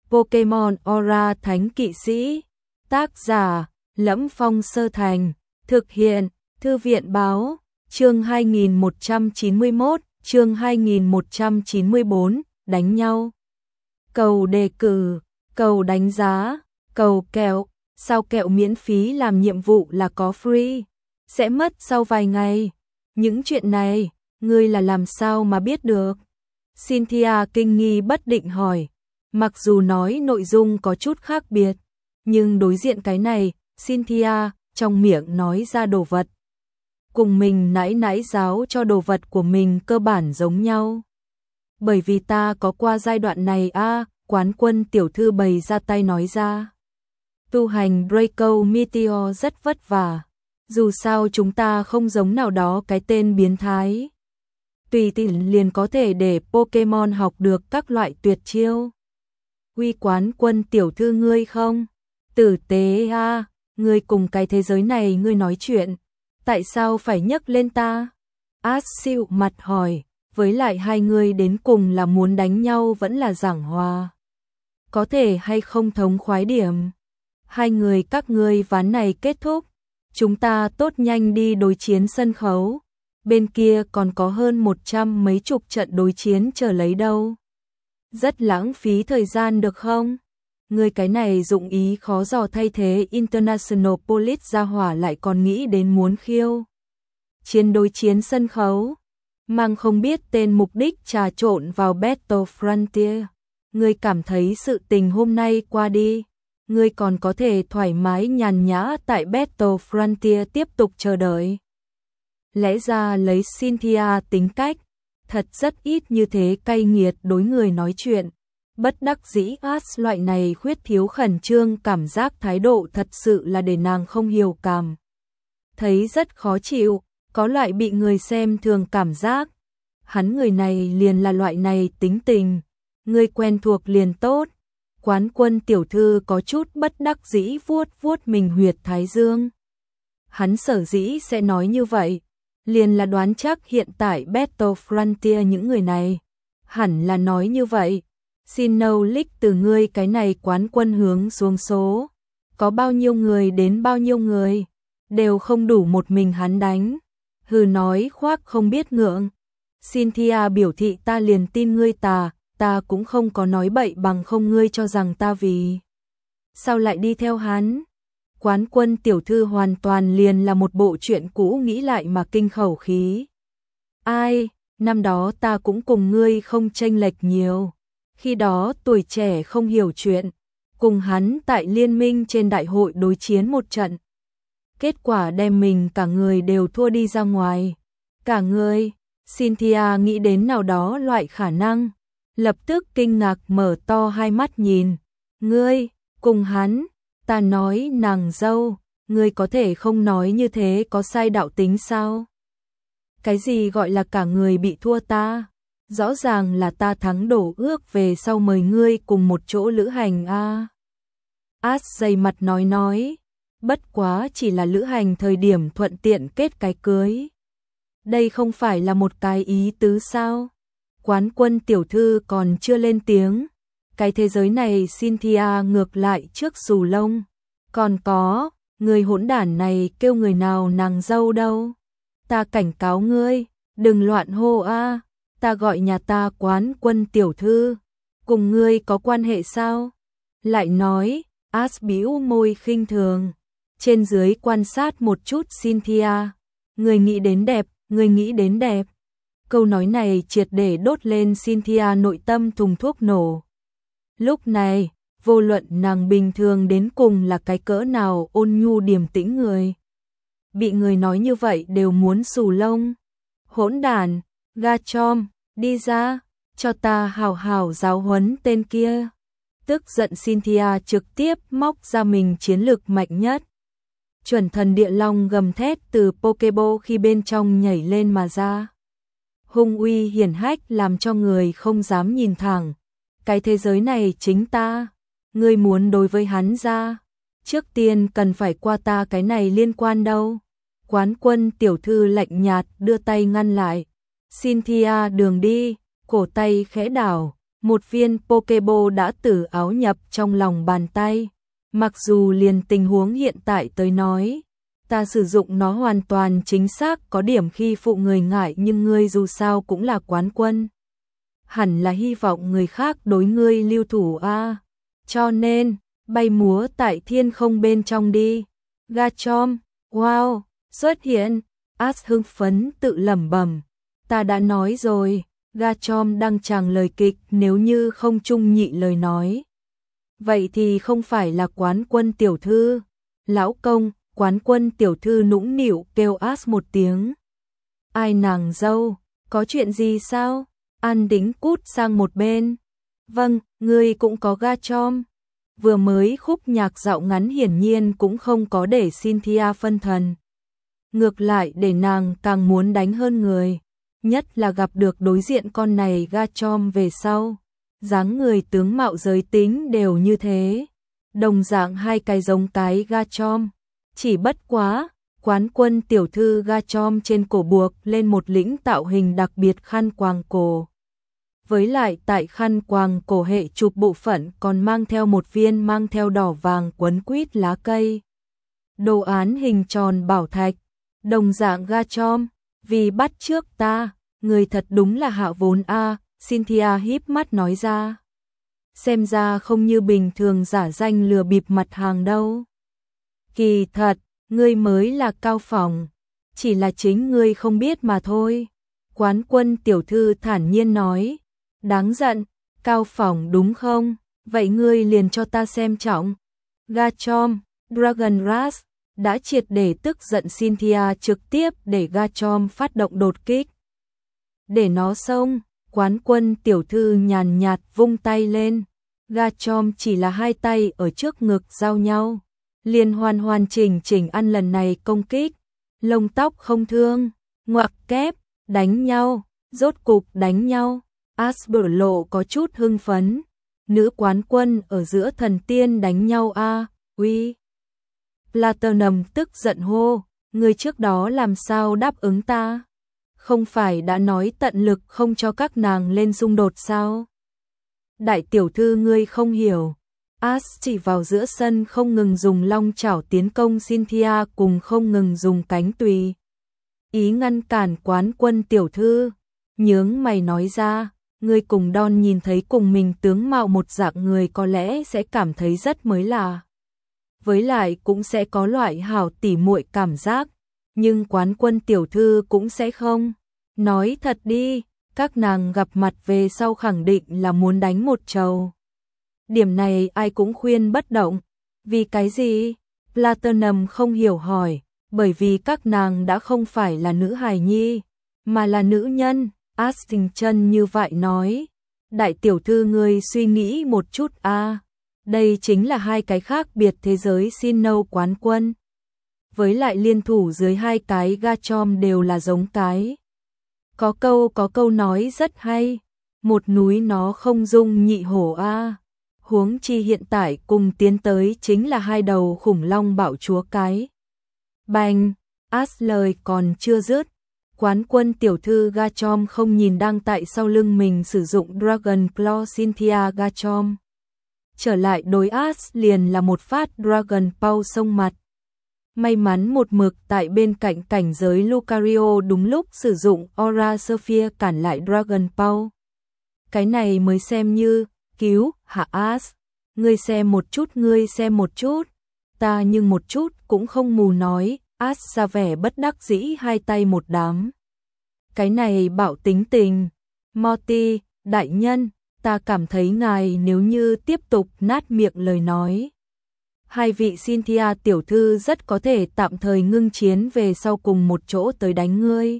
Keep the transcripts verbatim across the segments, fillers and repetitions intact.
Pokemon Aura Thánh Kỵ Sĩ. Tác giả: Lẫm Phong Sơ Thành. Thực hiện: Thư viện báo. Chương hai nghìn một trăm chín mươi mốt, chương hai nghìn một trăm chín mươi bốn, đánh nhau. Cầu đề cử, cầu đánh giá, cầu kẹo. Sao kẹo miễn phí làm nhiệm vụ là có free, sẽ mất sau vài ngày. Những chuyện này, ngươi là làm sao mà biết được? Cynthia kinh nghi bất định hỏi. Mặc dù nói nội dung có chút khác biệt, nhưng đối diện cái này, Cynthia trong miệng nói ra đồ vật cùng mình nãy nãy giáo cho đồ vật của mình cơ bản giống nhau. Bởi vì ta có qua giai đoạn này a, à, Quán Quân tiểu thư bày ra tay nói ra. Tu hành Draco Meteor rất vất vả, dù sao chúng ta không giống nào đó cái tên biến thái. Tùy tiện liền có thể để Pokemon học được các loại tuyệt chiêu. Uy Quán Quân tiểu thư ngươi không? Tử tế a, à, ngươi cùng cái thế giới này ngươi nói chuyện, tại sao phải nhắc lên ta? Ash xịu mặt hỏi, với lại hai người đến cùng là muốn đánh nhau vẫn là giảng hòa? Có thể hay không thống khoái điểm? Hai người các ngươi ván này kết thúc, chúng ta tốt nhanh đi đối chiến sân khấu. Bên kia còn có hơn một trăm mấy chục trận đối chiến chờ lấy đâu. Rất lãng phí thời gian được không? Người cái này dụng ý khó dò thay thế International Police ra hỏa lại còn nghĩ đến muốn khiêu chiến đối chiến sân khấu, mang không biết tên mục đích trà trộn vào Battle Frontier. Người cảm thấy sự tình hôm nay qua đi, người còn có thể thoải mái nhàn nhã tại Battle Frontier tiếp tục chờ đợi. Lẽ ra lấy Cynthia tính cách, thật rất ít như thế cay nghiệt đối người nói chuyện. Bất đắc dĩ Ash loại này khuyết thiếu khẩn trương cảm giác thái độ thật sự là để nàng không hiểu cảm. Thấy rất khó chịu, có loại bị người xem thường cảm giác. Hắn người này liền là loại này tính tình, người quen thuộc liền tốt. Quán Quân tiểu thư có chút bất đắc dĩ vuốt vuốt mình huyệt thái dương. Hắn sở dĩ sẽ nói như vậy, liền là đoán chắc hiện tại Battle Frontier những người này hẳn là nói như vậy. Xin nâu lích từ ngươi cái này Quán Quân hướng xuống số, có bao nhiêu người đến bao nhiêu người, đều không đủ một mình hắn đánh. Hừ nói khoác không biết ngượng. Cynthia biểu thị ta liền tin ngươi tà, ta cũng không có nói bậy bằng không ngươi cho rằng ta vì sao lại đi theo hắn. Quán Quân tiểu thư hoàn toàn liền là một bộ chuyện cũ nghĩ lại mà kinh khẩu khí. Ai, năm đó ta cũng cùng ngươi không chênh lệch nhiều. Khi đó tuổi trẻ không hiểu chuyện, cùng hắn tại liên minh trên đại hội đối chiến một trận. Kết quả đem mình cả người đều thua đi ra ngoài. Cả người, Cynthia nghĩ đến nào đó loại khả năng, lập tức kinh ngạc mở to hai mắt nhìn. Ngươi, cùng hắn, ta nói nàng dâu, ngươi có thể không nói như thế có sai đạo tính sao? Cái gì gọi là cả người bị thua ta? Rõ ràng là ta thắng đổ ước về sau mời ngươi cùng một chỗ lữ hành a. À. Ash dày mặt nói nói, bất quá chỉ là lữ hành thời điểm thuận tiện kết cái cưới. Đây không phải là một cái ý tứ sao? Quán Quân tiểu thư còn chưa lên tiếng. Cái thế giới này Cynthia ngược lại trước xù lông. Còn có, người hỗn đản này kêu người nào nàng dâu đâu. Ta cảnh cáo ngươi, đừng loạn hô a. À. Ta gọi nhà ta Quán Quân tiểu thư, cùng ngươi có quan hệ sao? Lại nói, Ash bĩu môi khinh thường, trên dưới quan sát một chút Cynthia. Người nghĩ đến đẹp, người nghĩ đến đẹp. Câu nói này triệt để đốt lên Cynthia nội tâm thùng thuốc nổ. Lúc này, vô luận nàng bình thường đến cùng là cái cỡ nào ôn nhu điềm tĩnh người, bị người nói như vậy đều muốn xù lông. Hỗn đản, Garchomp, đi ra, cho ta hào hào giáo huấn tên kia. Tức giận Cynthia trực tiếp móc ra mình chiến lực mạnh nhất. Chuẩn thần địa long gầm thét từ Pokeball khi bên trong nhảy lên mà ra. Hung uy hiển hách làm cho người không dám nhìn thẳng. Cái thế giới này chính ta, ngươi muốn đối với hắn ra, trước tiên cần phải qua ta cái này liên quan đâu. Quán Quân tiểu thư lạnh nhạt đưa tay ngăn lại. Cynthia đường đi, cổ tay khẽ đảo, Một viên Pokéball đã từ áo nhập trong lòng bàn tay. Mặc dù liền tình huống hiện tại tới nói, ta sử dụng nó hoàn toàn chính xác có điểm khi phụ người ngại, nhưng ngươi dù sao cũng là quán quân. Hẳn là hy vọng người khác đối ngươi lưu thủ a. Cho nên, bay múa tại thiên không bên trong đi. Garchomp, wow, xuất hiện. Ash hưng phấn tự lẩm bẩm. Ta đã nói rồi, Garchomp đang tràng lời kịch, nếu như không chung nhị lời nói. Vậy thì không phải là quán quân tiểu thư. Lão công, quán quân tiểu thư nũng nịu kêu Ash một tiếng. Ai nàng dâu, có chuyện gì sao? An Đính cút sang một bên. Vâng, ngươi cũng có Garchomp. Vừa mới khúc nhạc dạo ngắn hiển nhiên cũng không có để Cynthia phân thần. Ngược lại để nàng càng muốn đánh hơn người. Nhất là gặp được đối diện con này Garchomp về sau. Dáng người tướng mạo giới tính đều như thế. Đồng dạng hai cái giống cái Garchomp. Chỉ bất quá, quán quân tiểu thư Garchomp trên cổ buộc lên một lĩnh tạo hình đặc biệt khăn quàng cổ. Với lại tại khăn quàng cổ hệ chụp bộ phận còn mang theo một viên mang theo đỏ vàng quấn quýt lá cây. Đồ án hình tròn bảo thạch. Đồng dạng Garchomp, vì bắt trước ta, người thật đúng là hạ vốn a. À, Cynthia híp mắt nói ra. Xem ra không như bình thường giả danh lừa bịp mặt hàng đâu. Kỳ thật, ngươi mới là Cao Phỏng, chỉ là chính ngươi không biết mà thôi. Quán quân tiểu thư thản nhiên nói. Đáng giận, Cao Phỏng đúng không? Vậy ngươi liền cho ta xem trọng. Garchomp, Dragon Rush, đã triệt để tức giận Cynthia trực tiếp để Garchomp phát động đột kích. Để nó xông, quán quân tiểu thư nhàn nhạt vung tay lên. Garchomp chỉ là hai tay ở trước ngực giao nhau. Liên hoàn hoàn chỉnh chỉnh ăn lần này công kích. Lông tóc không thương, ngoặc kép, đánh nhau, rốt cục đánh nhau. Ash biểu lộ có chút hưng phấn. Nữ quán quân ở giữa thần tiên đánh nhau a, à, uy. Platinum tức giận hô, người trước đó làm sao đáp ứng ta? Không phải đã nói tận lực không cho các nàng lên xung đột sao? Đại tiểu thư ngươi không hiểu. Ash chỉ vào giữa sân không ngừng dùng long chảo tiến công Cynthia cùng không ngừng dùng cánh tùy. Ý ngăn cản quán quân tiểu thư. Nhướng mày nói ra, ngươi cùng Don nhìn thấy cùng mình tướng mạo một dạng người có lẽ sẽ cảm thấy rất mới lạ. Với lại cũng sẽ có loại hảo tỉ muội cảm giác, nhưng quán quân tiểu thư cũng sẽ không. Nói thật đi, các nàng gặp mặt về sau khẳng định là muốn đánh một trầu. Điểm này ai cũng khuyên bất động. Vì cái gì? Platinum không hiểu hỏi, bởi vì các nàng đã không phải là nữ hài nhi, mà là nữ nhân. Ash Tình chân như vậy nói. Đại tiểu thư ngươi suy nghĩ một chút a, à, đây chính là hai cái khác biệt thế giới Sinnoh quán quân. Với lại liên thủ dưới hai cái Garchomp đều là giống cái. Có câu có câu nói rất hay, một núi nó không dung nhị hổ a. À. Huống chi hiện tại cùng tiến tới chính là hai đầu khủng long bạo chúa cái. Bành, Ash lời còn chưa dứt. Quán quân tiểu thư Garchomp không nhìn đang tại sau lưng mình sử dụng Dragon Claw Cynthia Garchomp. Trở lại đối Ash liền là một phát Dragon Paw xông mặt. May mắn một mực tại bên cạnh cảnh giới Lucario đúng lúc sử dụng Aura Sphere cản lại Dragon Paw. Cái này mới xem như cứu hạ Ash. Ngươi xem một chút, ngươi xem một chút. Ta nhưng một chút cũng không mù nói. Ash ra vẻ bất đắc dĩ hai tay một đám. Cái này bảo tính tình. Morty, đại nhân, ta cảm thấy ngài nếu như tiếp tục nát miệng lời nói. Hai vị Cynthia tiểu thư rất có thể tạm thời ngưng chiến về sau cùng một chỗ tới đánh ngươi.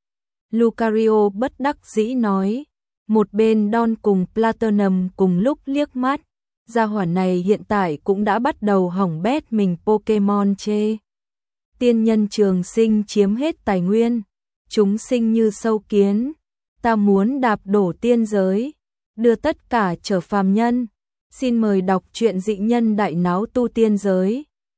Lucario bất đắc dĩ nói. Một bên Don cùng Platinum cùng lúc liếc mắt. Gia hỏa này hiện tại cũng đã bắt đầu hỏng bét mình Pokemon chê. Tiên nhân trường sinh chiếm hết tài nguyên, chúng sinh như sâu kiến, ta muốn đạp đổ tiên giới, đưa tất cả trở phàm nhân. Xin mời đọc truyện Dị Nhân Đại Náo Tu Tiên Giới.